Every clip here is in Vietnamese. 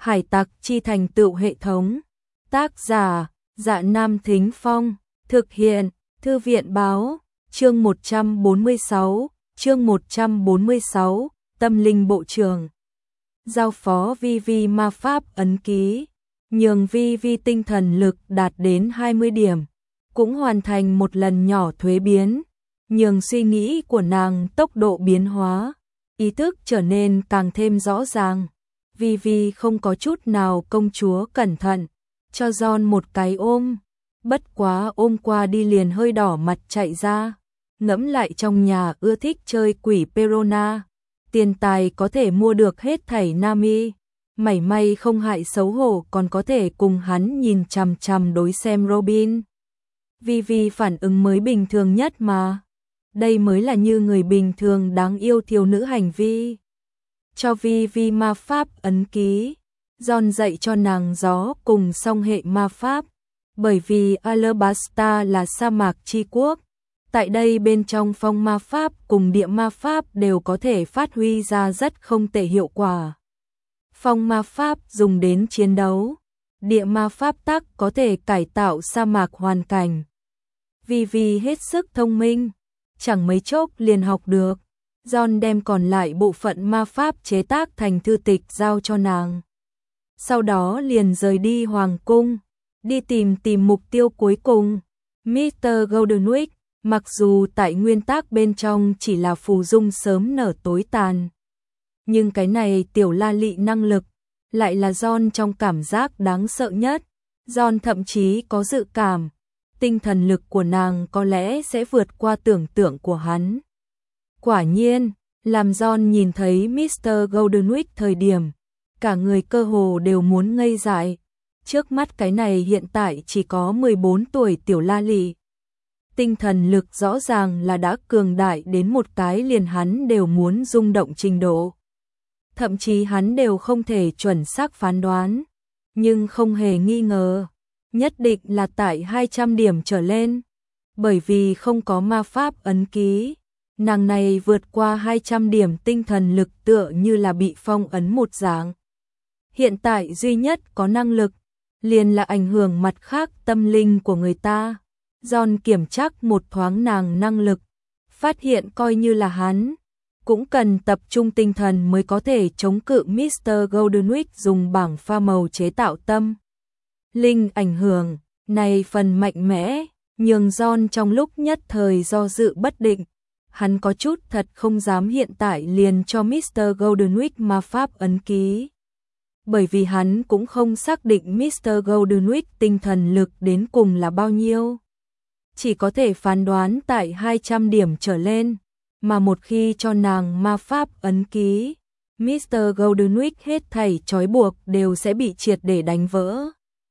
Hải tặc chi thành tựu hệ thống. Tác giả, Dạ Nam Thính Phong. Thực hiện, Thư viện báo. Chương 146, Tâm linh bộ trưởng. Giao phó Vi Vi ma pháp ấn ký, nhường Vi Vi tinh thần lực đạt đến 20 điểm, cũng hoàn thành một lần nhỏ thuế biến, nhường suy nghĩ của nàng tốc độ biến hóa, ý thức trở nên càng thêm rõ ràng. Vi Vi không có chút nào công chúa cẩn thận, cho John một cái ôm, bất quá ôm qua đi liền hơi đỏ mặt chạy ra, ngẫm lại trong nhà ưa thích chơi quỷ Perona, tiền tài có thể mua được hết thảy Nami, mảy may không hại xấu hổ còn có thể cùng hắn nhìn chằm chằm đối xem Robin. Vi Vi phản ứng mới bình thường nhất mà, đây mới là như người bình thường đáng yêu thiếu nữ hành vi. Cho Vi Vi ma pháp ấn ký, John dạy cho nàng gió cùng song hệ ma pháp, bởi vì Alabasta là sa mạc chi quốc, tại đây bên trong phong ma pháp cùng địa ma pháp đều có thể phát huy ra rất không tệ hiệu quả. Phong ma pháp dùng đến chiến đấu, địa ma pháp tắc có thể cải tạo sa mạc hoàn cảnh. Vi Vi hết sức thông minh, chẳng mấy chốc liền học được. John đem còn lại bộ phận ma pháp chế tác thành thư tịch giao cho nàng. Sau đó liền rời đi hoàng cung, đi tìm mục tiêu cuối cùng, Mr. Goldenwick, mặc dù tại nguyên tắc bên trong chỉ là phù dung sớm nở tối tàn. Nhưng cái này tiểu la lị năng lực, lại là John trong cảm giác đáng sợ nhất. John thậm chí có dự cảm, tinh thần lực của nàng có lẽ sẽ vượt qua tưởng tượng của hắn. Quả nhiên, làm John nhìn thấy Mr. Goldenwick thời điểm, cả người cơ hồ đều muốn ngây dại. Trước mắt cái này hiện tại chỉ có 14 tuổi tiểu la lị. Tinh thần lực rõ ràng là đã cường đại đến một cái liền hắn đều muốn rung động trình độ. Thậm chí hắn đều không thể chuẩn xác phán đoán, nhưng không hề nghi ngờ, nhất định là tại 200 điểm trở lên. Bởi vì không có ma pháp ấn ký, nàng này vượt qua 200 điểm tinh thần lực tựa như là bị phong ấn một dạng. Hiện tại duy nhất có năng lực, liền là ảnh hưởng mặt khác tâm linh của người ta. John kiểm tra một thoáng nàng năng lực, phát hiện coi như là hắn, cũng cần tập trung tinh thần mới có thể chống cự Mr. Goldenwick dùng bảng pha màu chế tạo tâm linh ảnh hưởng. Này phần mạnh mẽ, nhường John trong lúc nhất thời do dự bất định. Hắn có chút thật không dám hiện tại liền cho Mr. Goldenwick ma pháp ấn ký. Bởi vì hắn cũng không xác định Mr. Goldenwick tinh thần lực đến cùng là bao nhiêu. Chỉ có thể phán đoán tại 200 điểm trở lên, mà một khi cho nàng ma pháp ấn ký, Mr. Goldenwick hết thảy trói buộc đều sẽ bị triệt để đánh vỡ.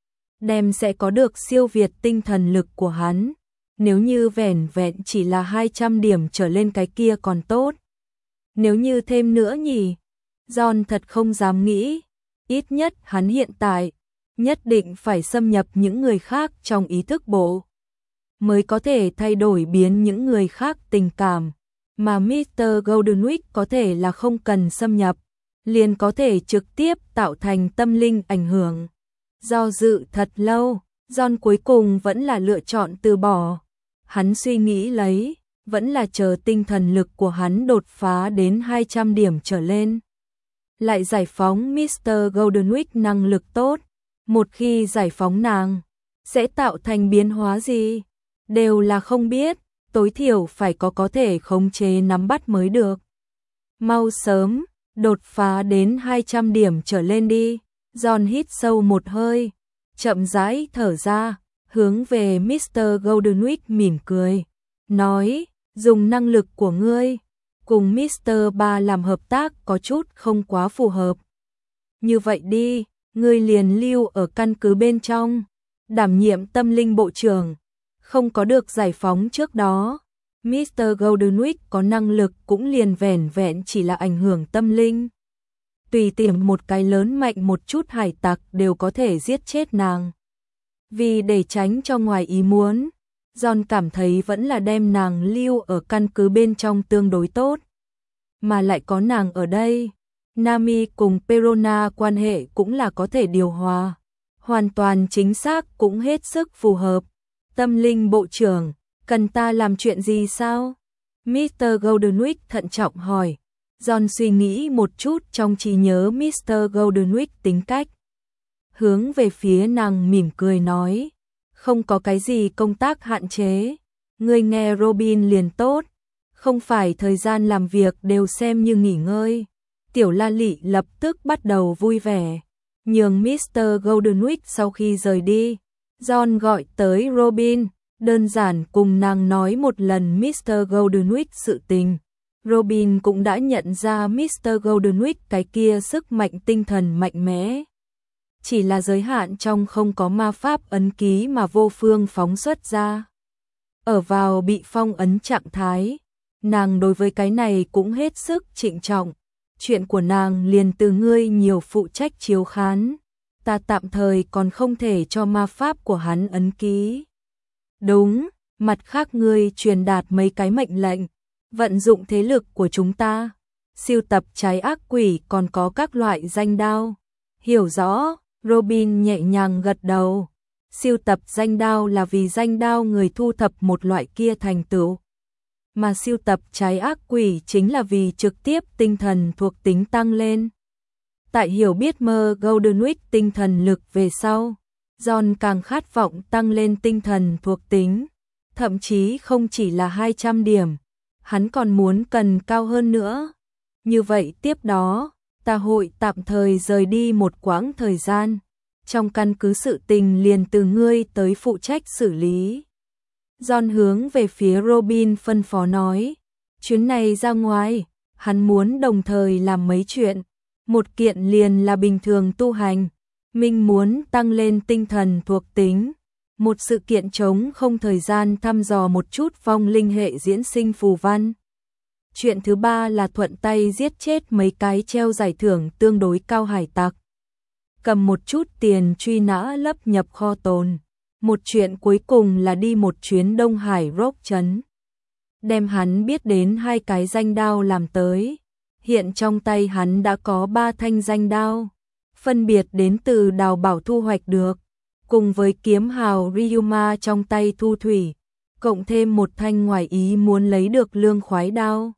Đem sẽ có được siêu việt tinh thần lực của hắn, nếu như vẻn vẹn chỉ là 200 điểm trở lên cái kia còn tốt. Nếu như thêm nữa nhỉ, John thật không dám nghĩ, ít nhất hắn hiện tại, nhất định phải xâm nhập những người khác trong ý thức bộ, mới có thể thay đổi biến những người khác tình cảm, mà Mr. Goldenwick có thể là không cần xâm nhập, liền có thể trực tiếp tạo thành tâm linh ảnh hưởng. Do dự thật lâu, John cuối cùng vẫn là lựa chọn từ bỏ. Hắn suy nghĩ lấy, vẫn là chờ tinh thần lực của hắn đột phá đến 200 điểm trở lên. Lại giải phóng Mr. Goldenwick năng lực tốt, một khi giải phóng nàng, sẽ tạo thành biến hóa gì? Đều là không biết, tối thiểu phải có thể khống chế nắm bắt mới được. Mau sớm, đột phá đến 200 điểm trở lên đi. John hít sâu một hơi, chậm rãi thở ra, hướng về Mr. Goldenwick mỉm cười, nói, dùng năng lực của ngươi, cùng Mr. Ba làm hợp tác có chút không quá phù hợp. Như vậy đi, ngươi liền lưu ở căn cứ bên trong, đảm nhiệm tâm linh bộ trưởng. Không có được giải phóng trước đó, Mr. Goldenwick có năng lực cũng liền vẻn vẹn chỉ là ảnh hưởng tâm linh. Tùy tiện một cái lớn mạnh một chút hải tặc đều có thể giết chết nàng. Vì để tránh cho ngoài ý muốn, John cảm thấy vẫn là đem nàng lưu ở căn cứ bên trong tương đối tốt. Mà lại có nàng ở đây, Nami cùng Perona quan hệ cũng là có thể điều hòa. Hoàn toàn chính xác, cũng hết sức phù hợp. Tâm linh bộ trưởng, cần ta làm chuyện gì sao? Mr. Goldenwick thận trọng hỏi. John suy nghĩ một chút, trong trí nhớ Mr. Goldenwick tính cách. Hướng về phía nàng mỉm cười nói. Không có cái gì công tác hạn chế. Ngươi nghe Robin liền tốt. Không phải thời gian làm việc đều xem như nghỉ ngơi. Tiểu La Lị lập tức bắt đầu vui vẻ. Nhường Mr. Goldenwick sau khi rời đi, John gọi tới Robin, đơn giản cùng nàng nói một lần Mr. Goldenwick sự tình. Robin cũng đã nhận ra Mr. Goldenwick cái kia sức mạnh tinh thần mạnh mẽ. Chỉ là giới hạn trong không có ma pháp ấn ký mà vô phương phóng xuất ra. Ở vào bị phong ấn trạng thái, nàng đối với cái này cũng hết sức trịnh trọng. Chuyện của nàng liền từ ngươi nhiều phụ trách chiếu khán. Ta tạm thời còn không thể cho ma pháp của hắn ấn ký. Đúng, mặt khác ngươi truyền đạt mấy cái mệnh lệnh, vận dụng thế lực của chúng ta, sưu tập trái ác quỷ còn có các loại danh đao. Hiểu rõ, Robin nhẹ nhàng gật đầu. Sưu tập danh đao là vì danh đao người thu thập một loại kia thành tựu. Mà sưu tập trái ác quỷ chính là vì trực tiếp tinh thần thuộc tính tăng lên. Tại hiểu biết mơ Goldenwick tinh thần lực về sau, John càng khát vọng tăng lên tinh thần thuộc tính, thậm chí không chỉ là 200 điểm, hắn còn muốn cần cao hơn nữa. Như vậy tiếp đó, ta hội tạm thời rời đi một quãng thời gian, trong căn cứ sự tình liền từ ngươi tới phụ trách xử lý. John hướng về phía Robin phân phó nói, chuyến này ra ngoài, hắn muốn đồng thời làm mấy chuyện. Một kiện liền là bình thường tu hành, mình muốn tăng lên tinh thần thuộc tính. Một sự kiện trống không thời gian thăm dò một chút vong linh hệ diễn sinh phù văn. Chuyện thứ ba là thuận tay giết chết mấy cái treo giải thưởng tương đối cao hải tặc. Cầm một chút tiền truy nã lấp nhập kho tồn. Một chuyện cuối cùng là đi một chuyến Đông Hải Rock trấn. Đem hắn biết đến 2 cái danh đao làm tới. Hiện trong tay hắn đã có 3 thanh danh đao, phân biệt đến từ đào bảo thu hoạch được, cùng với kiếm hào Ryuma trong tay thu thủy, cộng thêm một thanh ngoài ý muốn lấy được lương khoái đao.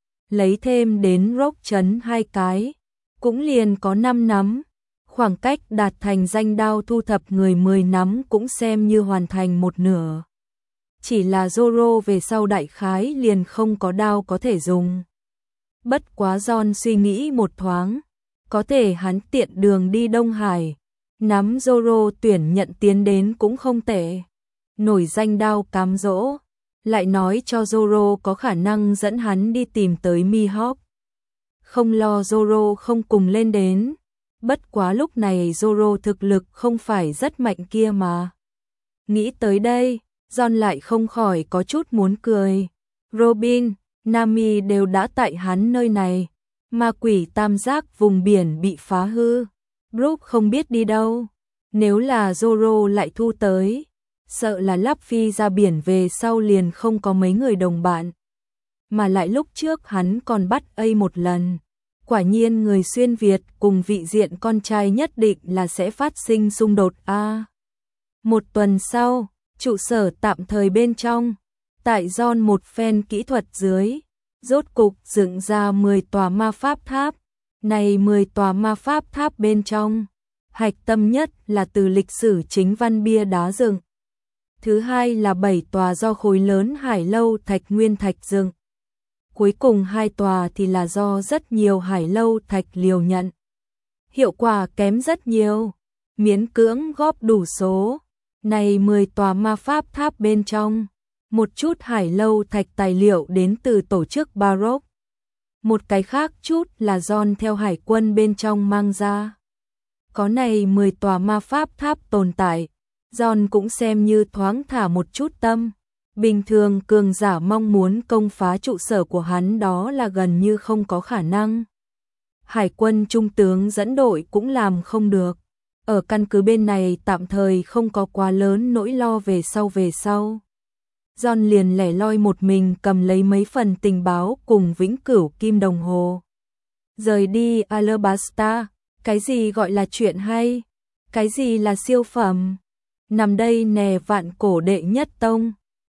Lấy thêm đến Rock trấn 2 cái, cũng liền có 5 nắm. Khoảng cách đạt thành danh đao thu thập người 10 nắm cũng xem như hoàn thành một nửa. Chỉ là Zoro về sau đại khái liền không có đao có thể dùng. Bất quá John suy nghĩ một thoáng, có thể hắn tiện đường đi Đông Hải, nắm Zoro tuyển nhận tiến đến cũng không tệ. Nổi danh đao cám dỗ, lại nói cho Zoro có khả năng dẫn hắn đi tìm tới Mihawk. Không lo Zoro không cùng lên đến, bất quá lúc này Zoro thực lực không phải rất mạnh kia mà. Nghĩ tới đây, John lại không khỏi có chút muốn cười. Robin, Nami đều đã tại hắn nơi này. Ma quỷ tam giác vùng biển bị phá hư. Brooke không biết đi đâu. Nếu là Zoro lại thu tới, sợ là Luffy ra biển về sau liền không có mấy người đồng bạn. Mà lại lúc trước hắn còn bắt A một lần. Quả nhiên người xuyên Việt cùng vị diện con trai nhất định là sẽ phát sinh xung đột a. Một tuần sau, trụ sở tạm thời bên trong, tại John một phen kỹ thuật dưới, rốt cục dựng ra 10 tòa ma pháp tháp. Này 10 tòa ma pháp tháp bên trong, hạch tâm nhất là từ lịch sử chính văn bia đá dựng. Thứ hai là 7 tòa do khối lớn hải lâu thạch nguyên thạch dựng. Cuối cùng 2 tòa thì là do rất nhiều hải lâu thạch liều nhận. Hiệu quả kém rất nhiều, miễn cưỡng góp đủ số. Này 10 tòa ma pháp tháp bên trong, một chút hải lâu thạch tài liệu đến từ tổ chức Baroque. Một cái khác chút là John theo hải quân bên trong mang ra. Có này 10 tòa ma pháp tháp tồn tại, John cũng xem như thoáng thả một chút tâm. Bình thường cường giả mong muốn công phá trụ sở của hắn đó là gần như không có khả năng. Hải quân trung tướng dẫn đội cũng làm không được. Ở căn cứ bên này tạm thời không có quá lớn nỗi lo về sau. John liền lẻ loi một mình cầm lấy mấy phần tình báo cùng vĩnh cửu kim đồng hồ. Rời đi Alabasta, cái gì gọi là chuyện hay? Cái gì là siêu phẩm? Nằm đây nè vạn cổ đệ nhất tông.